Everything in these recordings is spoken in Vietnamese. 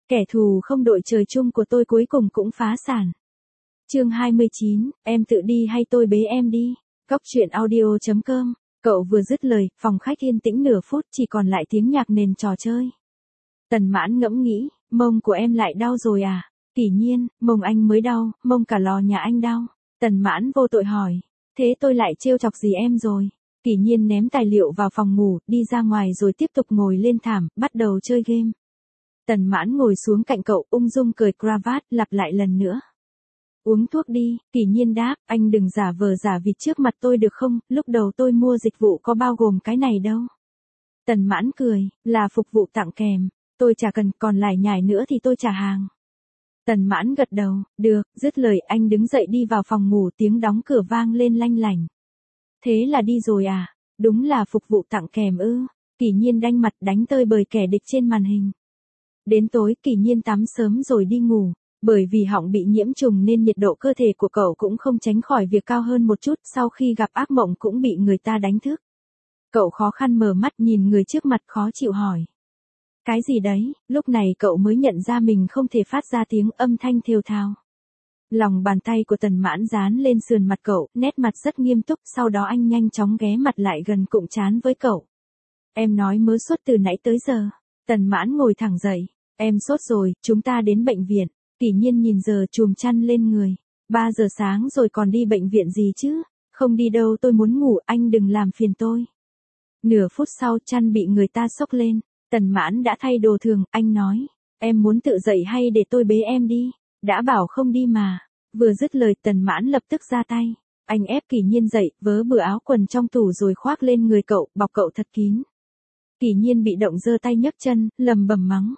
Kẻ thù không đội trời chung của tôi cuối cùng cũng phá sản. Chương 29, em tự đi hay tôi bế em đi? Góc truyện audio.com. Cậu vừa dứt lời, phòng khách yên tĩnh nửa phút chỉ còn lại tiếng nhạc nền trò chơi. Tần Mãn ngẫm nghĩ, mông của em lại đau rồi à? Kỷ Nhiên, mông anh mới đau, mông cả lò nhà anh đau. Tần Mãn vô tội hỏi, thế tôi lại trêu chọc gì em rồi? Kỷ Nhiên ném tài liệu vào phòng ngủ, đi ra ngoài rồi tiếp tục ngồi lên thảm, bắt đầu chơi game. Tần Mãn ngồi xuống cạnh cậu, ung dung cởi cravat, lặp lại lần nữa. Uống thuốc đi, Kỷ Nhiên đáp, anh đừng giả vờ giả vịt trước mặt tôi được không, lúc đầu tôi mua dịch vụ có bao gồm cái này đâu. Tần Mãn cười, là phục vụ tặng kèm, tôi chả cần, còn lải nhải nữa thì tôi trả hàng. Tần Mãn gật đầu, được, dứt lời anh đứng dậy đi vào phòng ngủ, tiếng đóng cửa vang lên lanh lảnh. Thế là đi rồi à? Đúng là phục vụ tặng kèm ư? Kỷ Nhiên đanh mặt đánh tơi bời kẻ địch trên màn hình. Đến tối Kỷ Nhiên tắm sớm rồi đi ngủ, bởi vì họng bị nhiễm trùng nên nhiệt độ cơ thể của cậu cũng không tránh khỏi việc cao hơn một chút, sau khi gặp ác mộng cũng bị người ta đánh thức. Cậu khó khăn mở mắt nhìn người trước mặt khó chịu hỏi. Cái gì đấy? Lúc này cậu mới nhận ra mình không thể phát ra tiếng âm thanh thều thào. Lòng bàn tay của Tần Mãn dán lên sườn mặt cậu, nét mặt rất nghiêm túc, sau đó anh nhanh chóng ghé mặt lại gần cụm trán với cậu. Em nói mớ sốt từ nãy tới giờ. Tần Mãn ngồi thẳng dậy. Em sốt rồi, chúng ta đến bệnh viện. Kỷ Nhiên nhìn giờ chùm chăn lên người. 3 giờ sáng rồi còn đi bệnh viện gì chứ? Không đi đâu, tôi muốn ngủ, anh đừng làm phiền tôi. Nửa phút sau chăn bị người ta xốc lên. Tần Mãn đã thay đồ thường, anh nói. Em muốn tự dậy hay để tôi bế em đi? Đã bảo không đi mà. Vừa dứt lời Tần Mãn lập tức ra tay. Anh ép Kỷ Nhiên dậy, vớ bừa áo quần trong tủ rồi khoác lên người cậu, bọc cậu thật kín. Kỷ Nhiên bị động giơ tay nhấc chân, lầm bầm mắng.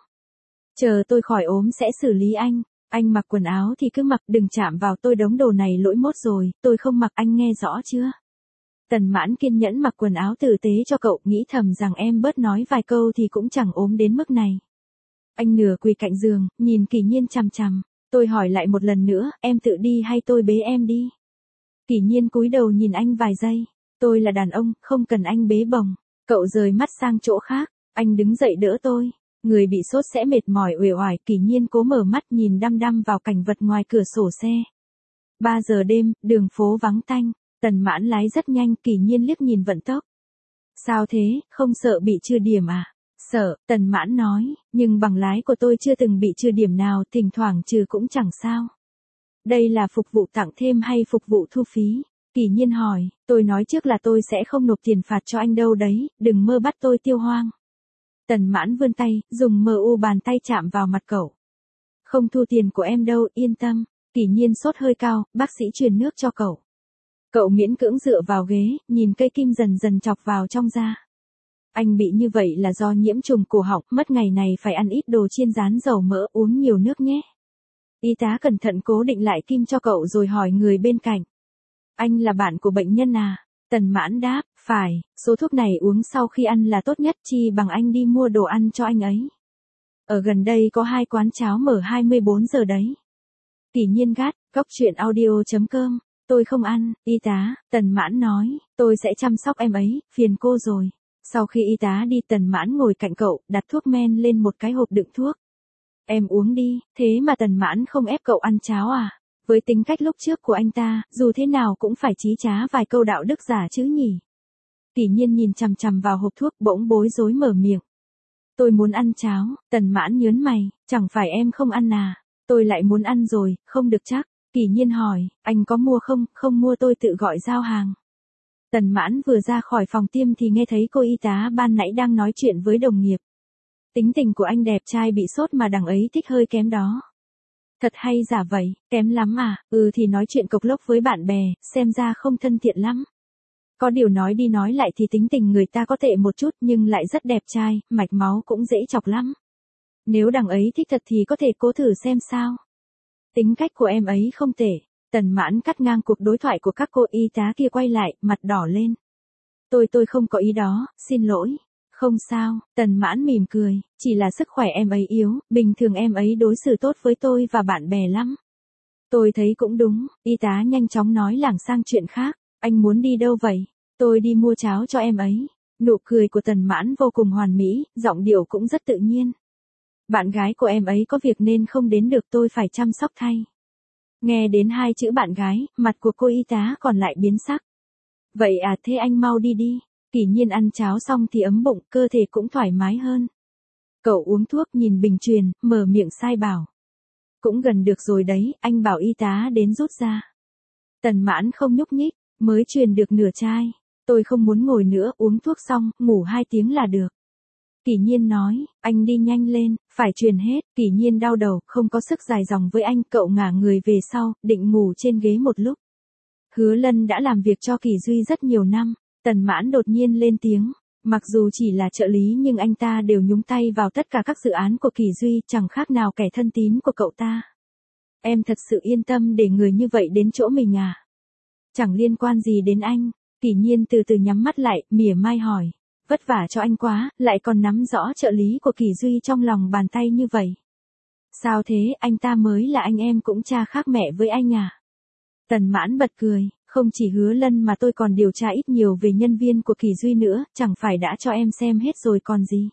Chờ tôi khỏi ốm sẽ xử lý anh. Anh mặc quần áo thì cứ mặc, đừng chạm vào tôi, đống đồ này lỗi mốt rồi, tôi không mặc, anh nghe rõ chưa? Tần Mãn kiên nhẫn mặc quần áo tử tế cho cậu, nghĩ thầm rằng em bớt nói vài câu thì cũng chẳng ốm đến mức này. Anh nửa quỳ cạnh giường, nhìn Kỷ Nhiên chằm chằm. Tôi hỏi lại một lần nữa, em tự đi hay tôi bế em đi? Kỷ Nhiên cúi đầu nhìn anh vài giây. Tôi là đàn ông, không cần anh bế bồng. Cậu rời mắt sang chỗ khác. Anh đứng dậy đỡ tôi. Người bị sốt sẽ mệt mỏi uể oải. Kỷ Nhiên cố mở mắt nhìn đăm đăm vào cảnh vật ngoài cửa sổ xe. 3 giờ đêm, đường phố vắng tanh. Tần Mãn lái rất nhanh, Kỷ Nhiên liếc nhìn vận tốc. Sao thế, không sợ bị trừ điểm à? Sợ, Tần Mãn nói, nhưng bằng lái của tôi chưa từng bị trừ điểm nào, thỉnh thoảng trừ cũng chẳng sao. Đây là phục vụ tặng thêm hay phục vụ thu phí? Kỷ Nhiên hỏi, tôi nói trước là tôi sẽ không nộp tiền phạt cho anh đâu đấy, đừng mơ bắt tôi tiêu hoang. Tần Mãn vươn tay, dùng bàn tay chạm vào mặt cậu. Không thu tiền của em đâu, yên tâm. Kỷ Nhiên sốt hơi cao, bác sĩ truyền nước cho cậu. Cậu miễn cưỡng dựa vào ghế, nhìn cây kim dần dần chọc vào trong da. Anh bị như vậy là do nhiễm trùng cổ họng, mất ngày này phải ăn ít đồ chiên rán dầu mỡ, uống nhiều nước nhé. Y tá cẩn thận cố định lại kim cho cậu rồi hỏi người bên cạnh. Anh là bạn của bệnh nhân à? Tần Mãn đáp, phải, số thuốc này uống sau khi ăn là tốt nhất, chi bằng anh đi mua đồ ăn cho anh ấy. Ở gần đây có 2 quán cháo mở 24 giờ đấy. Kỷ Nhiên gắt, góc truyện audio.com. Tôi không ăn, y tá, Tần Mãn nói, tôi sẽ chăm sóc em ấy, phiền cô rồi. Sau khi y tá đi Tần Mãn ngồi cạnh cậu, đặt thuốc men lên một cái hộp đựng thuốc. Em uống đi, thế mà Tần Mãn không ép cậu ăn cháo à? Với tính cách lúc trước của anh ta, dù thế nào cũng phải chí trá vài câu đạo đức giả chứ nhỉ? Kỷ Nhiên nhìn chằm chằm vào hộp thuốc bỗng bối rối mở miệng. Tôi muốn ăn cháo, Tần Mãn nhớn mày, chẳng phải em không ăn à? Tôi lại muốn ăn rồi, không được chắc. Kỷ Nhiên hỏi, anh có mua không? Không mua tôi tự gọi giao hàng. Tần Mãn vừa ra khỏi phòng tiêm thì nghe thấy cô y tá ban nãy đang nói chuyện với đồng nghiệp. Tính tình của anh đẹp trai bị sốt mà đằng ấy thích hơi kém đó. Thật hay giả vậy, kém lắm à? Thì nói chuyện cộc lốc với bạn bè, xem ra không thân thiện lắm. Có điều nói đi nói lại thì tính tình người ta có tệ một chút nhưng lại rất đẹp trai, mạch máu cũng dễ chọc lắm. Nếu đằng ấy thích thật thì có thể cố thử xem sao. Tính cách của em ấy không tệ. Tần Mãn cắt ngang cuộc đối thoại của các cô y tá kia, quay lại, mặt đỏ lên. Tôi không có ý đó, xin lỗi. Không sao, Tần Mãn mỉm cười, chỉ là sức khỏe em ấy yếu, bình thường em ấy đối xử tốt với tôi và bạn bè lắm. Tôi thấy cũng đúng, y tá nhanh chóng nói lảng sang chuyện khác, anh muốn đi đâu vậy? Tôi đi mua cháo cho em ấy. Nụ cười của Tần Mãn vô cùng hoàn mỹ, giọng điệu cũng rất tự nhiên. Bạn gái của em ấy có việc nên không đến được, tôi phải chăm sóc thay. Nghe đến hai chữ bạn gái, mặt của cô y tá còn lại biến sắc. Vậy à, thế anh mau đi đi. Kỷ Nhiên ăn cháo xong thì ấm bụng, cơ thể cũng thoải mái hơn. Cậu uống thuốc nhìn bình truyền, mở miệng sai bảo. Cũng gần được rồi đấy, anh bảo y tá đến rút ra. Tần Mãn không nhúc nhích, mới truyền được nửa chai. Tôi không muốn ngồi nữa, uống thuốc xong, ngủ 2 tiếng là được. Kỷ Nhiên nói, anh đi nhanh lên, phải truyền hết. Kỷ Nhiên đau đầu, không có sức dài dòng với anh, cậu ngả người về sau, định ngủ trên ghế một lúc. Hứa Lân đã làm việc cho Kỷ Duy rất nhiều năm. Tần Mãn đột nhiên lên tiếng. Mặc dù chỉ là trợ lý nhưng anh ta đều nhúng tay vào tất cả các dự án của Kỷ Duy, chẳng khác nào kẻ thân tín của cậu ta. Em thật sự yên tâm để người như vậy đến chỗ mình à? Chẳng liên quan gì đến anh. Kỷ Nhiên từ từ nhắm mắt lại, mỉa mai hỏi. Vất vả cho anh quá, lại còn nắm rõ trợ lý của Kỷ Duy trong lòng bàn tay như vậy. Sao thế, anh ta mới là anh em cũng cha khác mẹ với anh à? Tần Mãn bật cười, không chỉ Hứa Lân mà tôi còn điều tra ít nhiều về nhân viên của Kỷ Duy nữa, chẳng phải đã cho em xem hết rồi còn gì.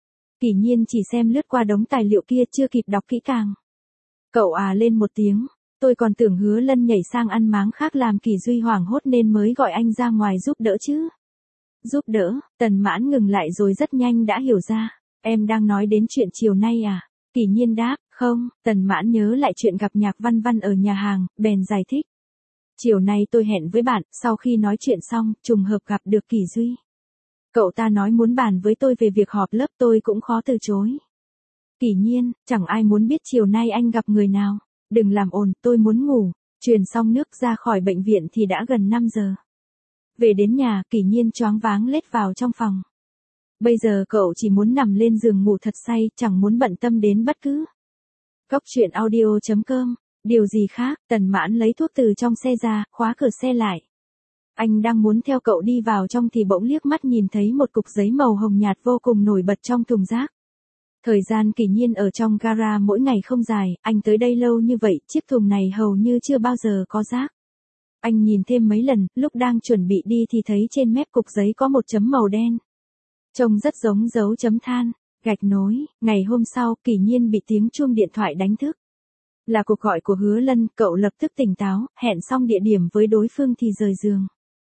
Kỷ Nhiên chỉ xem lướt qua đống tài liệu kia, chưa kịp đọc kỹ càng. Cậu à lên một tiếng, tôi còn tưởng Hứa Lân nhảy sang ăn máng khác làm Kỷ Duy hoảng hốt nên mới gọi anh ra ngoài giúp đỡ chứ. Giúp đỡ, Tần Mãn ngừng lại rồi rất nhanh đã hiểu ra. Em đang nói đến chuyện chiều nay à? Kỷ Nhiên đáp, không. Tần Mãn nhớ lại chuyện gặp Nhạc Văn Văn ở nhà hàng, bèn giải thích. Chiều nay tôi hẹn với bạn, sau khi nói chuyện xong, trùng hợp gặp được Kỷ Duy. Cậu ta nói muốn bàn với tôi về việc họp lớp, tôi cũng khó từ chối. Kỷ Nhiên, chẳng ai muốn biết chiều nay anh gặp người nào. Đừng làm ồn, tôi muốn ngủ. Truyền xong nước ra khỏi bệnh viện thì đã gần 5 giờ. Về đến nhà, Kỷ Nhiên choáng váng lết vào trong phòng. Bây giờ cậu chỉ muốn nằm lên giường ngủ thật say, chẳng muốn bận tâm đến bất cứ. Góc truyện audio.com. Điều gì khác, Tần Mãn lấy thuốc từ trong xe ra, khóa cửa xe lại. Anh đang muốn theo cậu đi vào trong thì bỗng liếc mắt nhìn thấy một cục giấy màu hồng nhạt vô cùng nổi bật trong thùng rác. Thời gian Kỷ Nhiên ở trong gara mỗi ngày không dài, anh tới đây lâu như vậy, chiếc thùng này hầu như chưa bao giờ có rác. Anh nhìn thêm mấy lần, lúc đang chuẩn bị đi thì thấy trên mép cục giấy có một chấm màu đen. Trông rất giống dấu chấm than, gạch nối. Ngày hôm sau, Kỷ Nhiên bị tiếng chuông điện thoại đánh thức. Là cuộc gọi của Hứa Lân, cậu lập tức tỉnh táo, hẹn xong địa điểm với đối phương thì rời giường.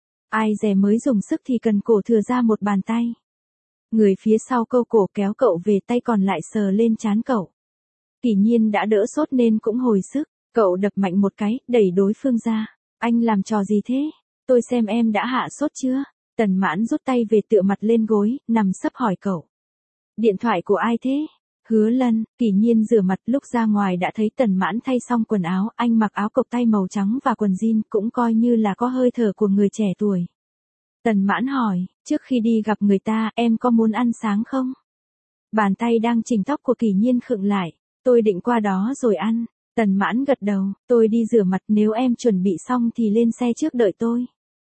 Ai dè mới dùng sức thì cần cổ thừa ra một bàn tay. Người phía sau câu cổ kéo cậu về, tay còn lại sờ lên trán cậu. Kỷ Nhiên đã đỡ sốt nên cũng hồi sức, cậu đập mạnh một cái, đẩy đối phương ra. Anh làm trò gì thế? Tôi xem em đã hạ sốt chưa? Tần Mãn rút tay về tựa mặt lên gối, nằm sấp hỏi cậu. Điện thoại của ai thế? Hứa Lân. Kỷ Nhiên rửa mặt, lúc ra ngoài đã thấy Tần Mãn thay xong quần áo, anh mặc áo cộc tay màu trắng và quần jean, cũng coi như là có hơi thở của người trẻ tuổi. Tần Mãn hỏi, trước khi đi gặp người ta, em có muốn ăn sáng không? Bàn tay đang chỉnh tóc của Kỷ Nhiên khựng lại, tôi định qua đó rồi ăn. Tần Mãn gật đầu, tôi đi rửa mặt, nếu em chuẩn bị xong thì lên xe trước đợi tôi.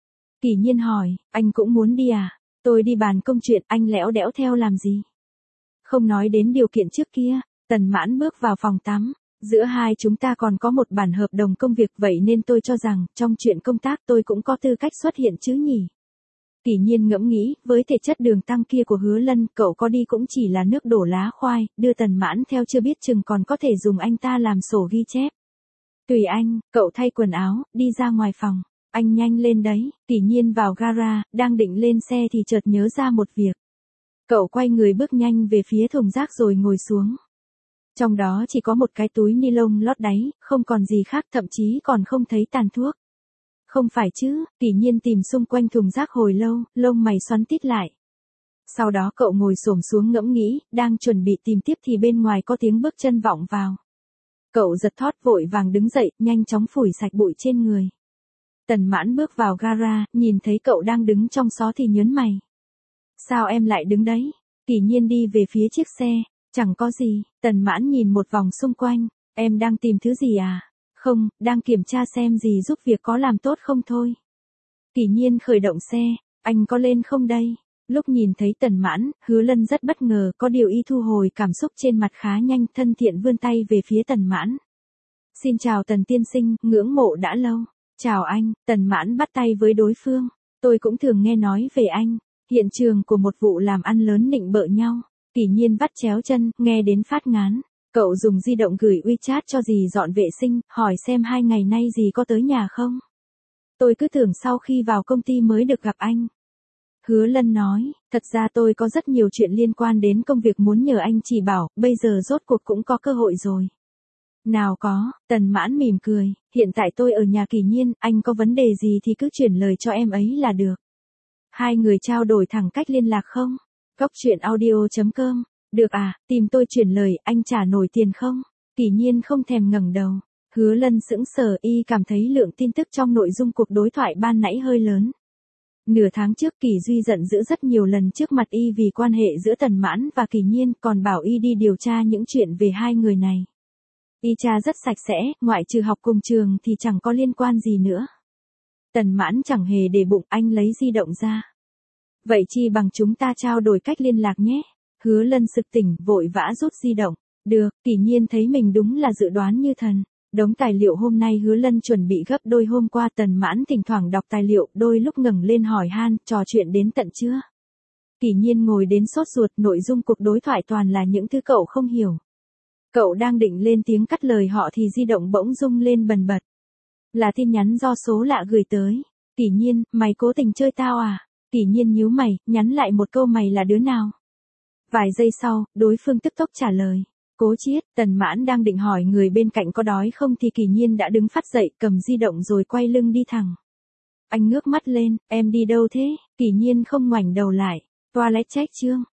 Kỷ Nhiên hỏi, anh cũng muốn đi à? Tôi đi bàn công chuyện, anh lẽo đẽo theo làm gì? Không nói đến điều kiện trước kia, Tần Mãn bước vào phòng tắm. Giữa hai chúng ta còn có một bản hợp đồng công việc, vậy nên tôi cho rằng, trong chuyện công tác tôi cũng có tư cách xuất hiện chứ nhỉ? Kỷ Nhiên ngẫm nghĩ, với thể chất đường tăng kia của Hứa Lân, cậu có đi cũng chỉ là nước đổ lá khoai, đưa Tần Mãn theo chưa biết chừng còn có thể dùng anh ta làm sổ ghi chép. Tùy anh, cậu thay quần áo, đi ra ngoài phòng. Anh nhanh lên đấy. Kỷ Nhiên vào gara, đang định lên xe thì chợt nhớ ra một việc. Cậu quay người bước nhanh về phía thùng rác rồi ngồi xuống. Trong đó chỉ có một cái túi ni lông lót đáy, không còn gì khác, thậm chí còn không thấy tàn thuốc. Không phải chứ? Kỷ Nhiên tìm xung quanh thùng rác hồi lâu, lông mày xoắn tít lại. Sau đó cậu ngồi xổm xuống ngẫm nghĩ, đang chuẩn bị tìm tiếp thì bên ngoài có tiếng bước chân vọng vào. Cậu giật thót vội vàng đứng dậy, nhanh chóng phủi sạch bụi trên người. Tần Mãn bước vào gara, nhìn thấy cậu đang đứng trong xó thì nhớn mày. Sao em lại đứng đấy? Kỷ Nhiên đi về phía chiếc xe. Chẳng có gì. Tần Mãn nhìn một vòng xung quanh. Em đang tìm thứ gì à? Không, đang kiểm tra xem gì giúp việc có làm tốt không thôi. Kỷ Nhiên khởi động xe. Anh có lên không đây? Lúc nhìn thấy Tần Mãn, Hứa Lân rất bất ngờ, có điều y thu hồi cảm xúc trên mặt khá nhanh, thân thiện vươn tay về phía Tần Mãn. Xin chào Tần tiên sinh, ngưỡng mộ đã lâu. Chào anh. Tần Mãn bắt tay với đối phương. Tôi cũng thường nghe nói về anh. Hiện trường của một vụ làm ăn lớn nịnh bợ nhau. Kỷ Nhiên vắt chéo chân, nghe đến phát ngán. Cậu dùng di động gửi WeChat cho dì dọn vệ sinh, hỏi xem 2 ngày nay dì có tới nhà không. Tôi cứ tưởng sau khi vào công ty mới được gặp anh. Hứa Lân nói, thật ra tôi có rất nhiều chuyện liên quan đến công việc muốn nhờ anh chỉ bảo, bây giờ rốt cuộc cũng có cơ hội rồi. Nào có, Tần Mãn mỉm cười, hiện tại tôi ở nhà Kỷ Nhiên, anh có vấn đề gì thì cứ chuyển lời cho em ấy là được. Hai người trao đổi thẳng cách liên lạc không? Cốc truyện audio.com. Được à, tìm tôi chuyển lời, anh trả nổi tiền không? Kỷ Nhiên không thèm ngẩng đầu. Hứa Lân sững sờ, y cảm thấy lượng tin tức trong nội dung cuộc đối thoại ban nãy hơi lớn. Nửa tháng trước Kỷ Duy giận dữ rất nhiều lần trước mặt y vì quan hệ giữa Tần Mãn và Kỷ Nhiên, còn bảo y đi điều tra những chuyện về hai người này. Y tra rất sạch sẽ, ngoại trừ học cùng trường thì chẳng có liên quan gì nữa. Tần Mãn chẳng hề để bụng, anh lấy di động ra. Vậy chi bằng chúng ta trao đổi cách liên lạc nhé. Hứa Lân sực tỉnh, vội vã rút di động. Được, Kỷ Nhiên thấy mình đúng là dự đoán như thần. Đống tài liệu hôm nay Hứa Lân chuẩn bị gấp đôi hôm qua. Tần Mãn thỉnh thoảng đọc tài liệu, đôi lúc ngẩng lên hỏi han, trò chuyện đến tận trưa. Kỷ Nhiên ngồi đến sốt ruột, nội dung cuộc đối thoại toàn là những thứ cậu không hiểu. Cậu đang định lên tiếng cắt lời họ thì di động bỗng rung lên bần bật. Là tin nhắn do số lạ gửi tới. Kỷ Nhiên, mày cố tình chơi tao à? Kỷ Nhiên nhíu mày, nhắn lại một câu mày là đứa nào? Vài giây sau, đối phương tức tốc trả lời. Cố Chiết. Tần Mãn đang định hỏi người bên cạnh có đói không thì Kỷ Nhiên đã đứng phát dậy, cầm di động rồi quay lưng đi thẳng. Anh ngước mắt lên, em đi đâu thế? Kỷ Nhiên không ngoảnh đầu lại. Toilet check chương.